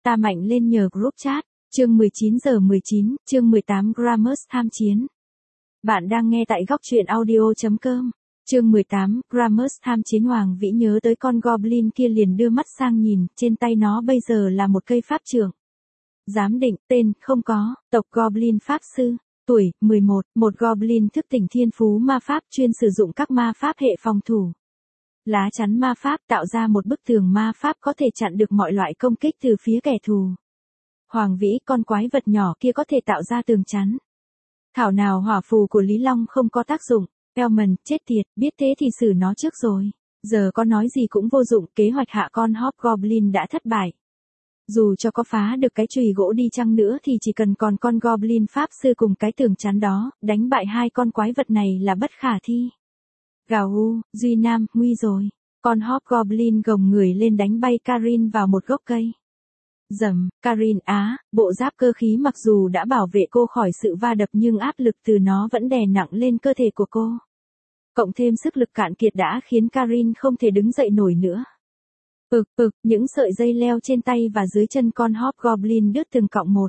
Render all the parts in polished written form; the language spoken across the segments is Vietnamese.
Ta mạnh lên nhờ group chat. Chương 19:19, chương 18 Grammars tham chiến. Bạn đang nghe tại góc truyện audio.com. Chương 18, Grammars tham chiến. Hoàng Vĩ nhớ tới con goblin kia liền đưa mắt sang nhìn, trên tay nó bây giờ là một cây pháp trượng. Giám định, tên, không có, tộc goblin pháp sư, tuổi, 11, một goblin thức tỉnh thiên phú ma pháp chuyên sử dụng các ma pháp hệ phòng thủ. Lá chắn ma pháp tạo ra một bức tường ma pháp có thể chặn được mọi loại công kích từ phía kẻ thù. Hoàng Vĩ, con quái vật nhỏ kia có thể tạo ra tường chắn. Thảo nào hỏa phù của Lý Long không có tác dụng. Elman, chết tiệt, biết thế thì xử nó trước rồi. Giờ có nói gì cũng vô dụng, kế hoạch hạ con Hobgoblin đã thất bại. Dù cho có phá được cái chùy gỗ đi chăng nữa thì chỉ cần còn con Goblin Pháp Sư cùng cái tường chắn đó, đánh bại hai con quái vật này là bất khả thi. Gào u, Duy Nam, nguy rồi. Con Hobgoblin gồng người lên đánh bay Karin vào một gốc cây. Dầm, Karin á, bộ giáp cơ khí mặc dù đã bảo vệ cô khỏi sự va đập nhưng áp lực từ nó vẫn đè nặng lên cơ thể của cô. Cộng thêm sức lực cạn kiệt đã khiến Karin không thể đứng dậy nổi nữa. Những sợi dây leo trên tay và dưới chân con Hobgoblin đứt từng cọng một.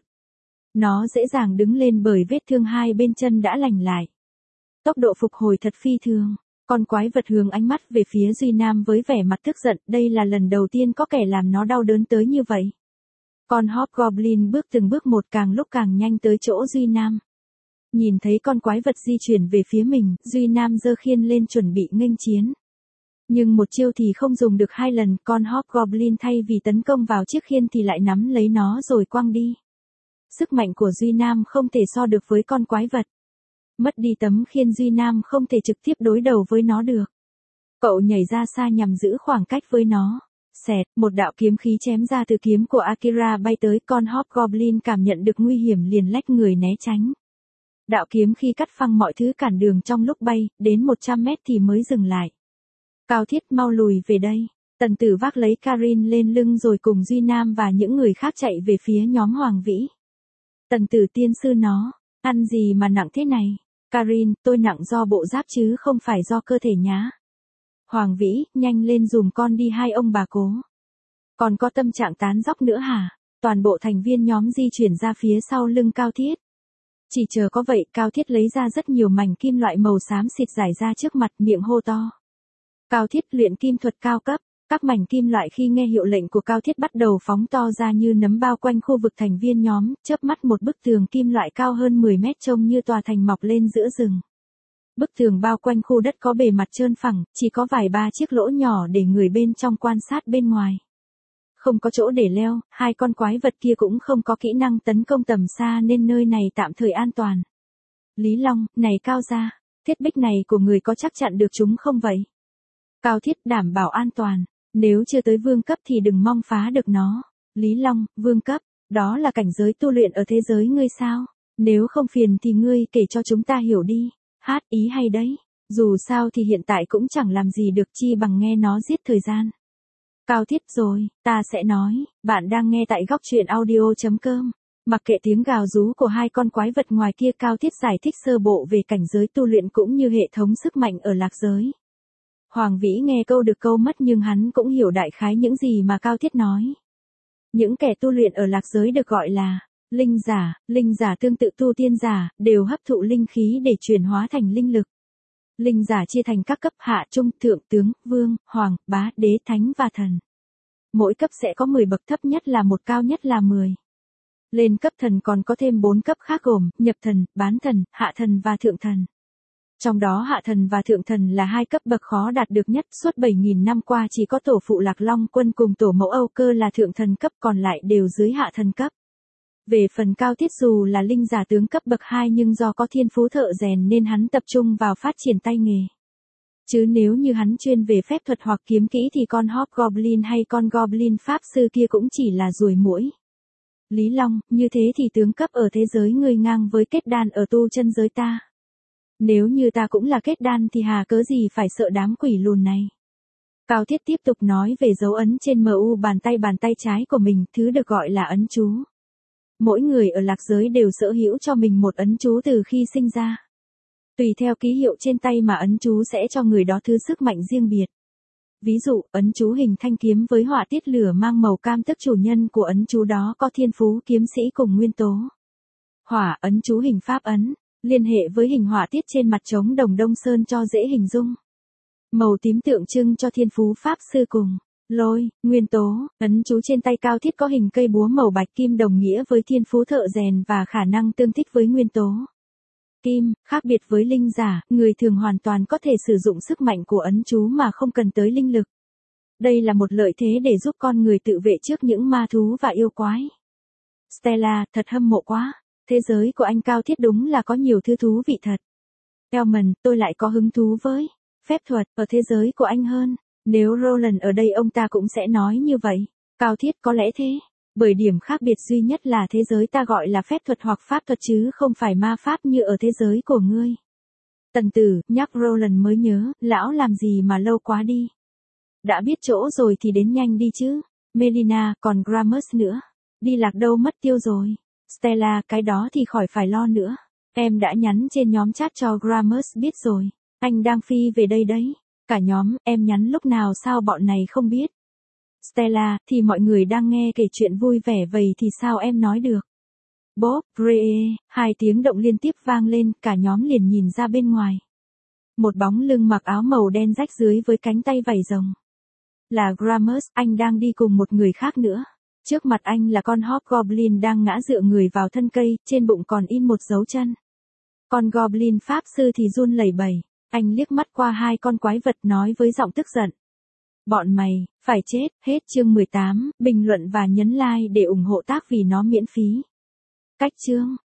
Nó dễ dàng đứng lên bởi vết thương hai bên chân đã lành lại. Tốc độ phục hồi thật phi thường. Con quái vật hướng ánh mắt về phía Duy Nam với vẻ mặt tức giận, đây là lần đầu tiên có kẻ làm nó đau đớn tới như vậy. Con Hobgoblin bước từng bước một càng lúc càng nhanh tới chỗ Duy Nam. Nhìn thấy con quái vật di chuyển về phía mình, Duy Nam giơ khiên lên chuẩn bị nghênh chiến. Nhưng một chiêu thì không dùng được hai lần, con Hobgoblin thay vì tấn công vào chiếc khiên thì lại nắm lấy nó rồi quăng đi. Sức mạnh của Duy Nam không thể so được với con quái vật. Mất đi tấm khiên Duy Nam không thể trực tiếp đối đầu với nó được. Cậu nhảy ra xa nhằm giữ khoảng cách với nó. Xẹt, một đạo kiếm khí chém ra từ kiếm của Akira bay tới, con Hobgoblin cảm nhận được nguy hiểm liền lách người né tránh. Đạo kiếm khí cắt phăng mọi thứ cản đường trong lúc bay, đến 100 mét thì mới dừng lại. Cao Thiết, mau lùi về đây. Tần Tử vác lấy Karin lên lưng rồi cùng Duy Nam và những người khác chạy về phía nhóm Hoàng Vĩ. Tần Tử tiên sư nó, ăn gì mà nặng thế này? Karin, tôi nặng do bộ giáp chứ không phải do cơ thể nhá. Hoàng Vĩ, nhanh lên dùm con đi hai ông bà cố. Còn có tâm trạng tán dóc nữa hả? Toàn bộ thành viên nhóm di chuyển ra phía sau lưng Cao Thiết. Chỉ chờ có vậy, Cao Thiết lấy ra rất nhiều mảnh kim loại màu xám xịt rải ra trước mặt, miệng hô to. Cao Thiết luyện kim thuật cao cấp. Các mảnh kim loại khi nghe hiệu lệnh của Cao Thiết bắt đầu phóng to ra như nấm bao quanh khu vực thành viên nhóm, chớp mắt một bức tường kim loại cao hơn 10 mét trông như tòa thành mọc lên giữa rừng. Bức tường bao quanh khu đất có bề mặt trơn phẳng, chỉ có vài ba chiếc lỗ nhỏ để người bên trong quan sát bên ngoài. Không có chỗ để leo, hai con quái vật kia cũng không có kỹ năng tấn công tầm xa nên nơi này tạm thời an toàn. Lý Long, này Cao gia, thiết bích này của người có chắc chặn được chúng không vậy? Cao Thiết, đảm bảo an toàn, nếu chưa tới vương cấp thì đừng mong phá được nó. Lý Long, vương cấp, đó là cảnh giới tu luyện ở thế giới ngươi sao? Nếu không phiền thì ngươi kể cho chúng ta hiểu đi. Hát, ý hay đấy. Dù sao thì hiện tại cũng chẳng làm gì được chi bằng nghe nó giết thời gian. Cao Thiết, rồi, ta sẽ nói. Bạn đang nghe tại góc truyện audio.com. Mặc kệ tiếng gào rú của hai con quái vật ngoài kia, Cao Thiết giải thích sơ bộ về cảnh giới tu luyện cũng như hệ thống sức mạnh ở lạc giới. Hoàng Vĩ nghe câu được câu mất nhưng hắn cũng hiểu đại khái những gì mà Cao Thiết nói. Những kẻ tu luyện ở lạc giới được gọi là linh giả tương tự tu tiên giả, đều hấp thụ linh khí để chuyển hóa thành linh lực. Linh giả chia thành các cấp hạ, trung, thượng, tướng, vương, hoàng, bá, đế, thánh và thần. Mỗi cấp sẽ có 10 bậc, thấp nhất là 1, cao nhất là 10. Lên cấp thần còn có thêm 4 cấp khác gồm nhập thần, bán thần, hạ thần và thượng thần. Trong đó hạ thần và thượng thần là hai cấp bậc khó đạt được nhất, suốt 7.000 năm qua chỉ có tổ phụ Lạc Long Quân cùng tổ mẫu Âu Cơ là thượng thần cấp, còn lại đều dưới hạ thần cấp. Về phần Cao Thiết dù là linh giả tướng cấp bậc 2 nhưng do có thiên phú thợ rèn nên hắn tập trung vào phát triển tay nghề. Chứ nếu như hắn chuyên về phép thuật hoặc kiếm kỹ thì con Hobgoblin hay con Goblin Pháp Sư kia cũng chỉ là ruồi muỗi. Lý Long, như thế thì tướng cấp ở thế giới ngươi ngang với kết đan ở tu chân giới ta. Nếu như ta cũng là kết đan thì hà cớ gì phải sợ đám quỷ lùn này. Cao Thiết tiếp tục nói về dấu ấn trên mu bàn tay trái của mình, thứ được gọi là ấn chú. Mỗi người ở lạc giới đều sở hữu cho mình một ấn chú từ khi sinh ra. Tùy theo ký hiệu trên tay mà ấn chú sẽ cho người đó thứ sức mạnh riêng biệt. Ví dụ, ấn chú hình thanh kiếm với họa tiết lửa mang màu cam tức chủ nhân của ấn chú đó có thiên phú kiếm sĩ cùng nguyên tố. Hỏa, ấn chú hình pháp ấn, liên hệ với hình họa tiết trên mặt trống đồng Đông Sơn cho dễ hình dung. Màu tím tượng trưng cho thiên phú pháp sư cùng. Lôi, nguyên tố, ấn chú trên tay Cao Thiết có hình cây búa màu bạch kim đồng nghĩa với thiên phú thợ rèn và khả năng tương thích với nguyên tố. Kim, khác biệt với linh giả, người thường hoàn toàn có thể sử dụng sức mạnh của ấn chú mà không cần tới linh lực. Đây là một lợi thế để giúp con người tự vệ trước những ma thú và yêu quái. Stella, thật hâm mộ quá. Thế giới của anh Cao Thiết đúng là có nhiều thứ thú vị thật. Elman, tôi lại có hứng thú với phép thuật ở thế giới của anh hơn. Nếu Roland ở đây ông ta cũng sẽ nói như vậy. Cao Thiết có lẽ thế. Bởi điểm khác biệt duy nhất là thế giới ta gọi là phép thuật hoặc pháp thuật chứ không phải ma pháp như ở thế giới của ngươi. Tần Tử, nhắc Roland mới nhớ, lão làm gì mà lâu quá đi. Đã biết chỗ rồi thì đến nhanh đi chứ. Melina, còn Gramus nữa. Đi lạc đâu mất tiêu rồi. Stella, cái đó thì khỏi phải lo nữa. Em đã nhắn trên nhóm chat cho Gramus biết rồi. Anh đang phi về đây đấy. Cả nhóm, em nhắn lúc nào sao bọn này không biết. Stella, thì mọi người đang nghe kể chuyện vui vẻ vậy thì sao em nói được. Bob, Bre, 2 tiếng động liên tiếp vang lên, cả nhóm liền nhìn ra bên ngoài. Một bóng lưng mặc áo màu đen rách dưới với cánh tay vảy rồng. Là Gramus, anh đang đi cùng một người khác nữa. Trước mặt anh là con Hobgoblin đang ngã dựa người vào thân cây, trên bụng còn in một dấu chân. Con Goblin Pháp Sư thì run lẩy bẩy. Anh liếc mắt qua 2 con quái vật nói với giọng tức giận. Bọn mày, phải chết, hết chương 18, bình luận và nhấn like để ủng hộ tác vì nó miễn phí. Cách chương.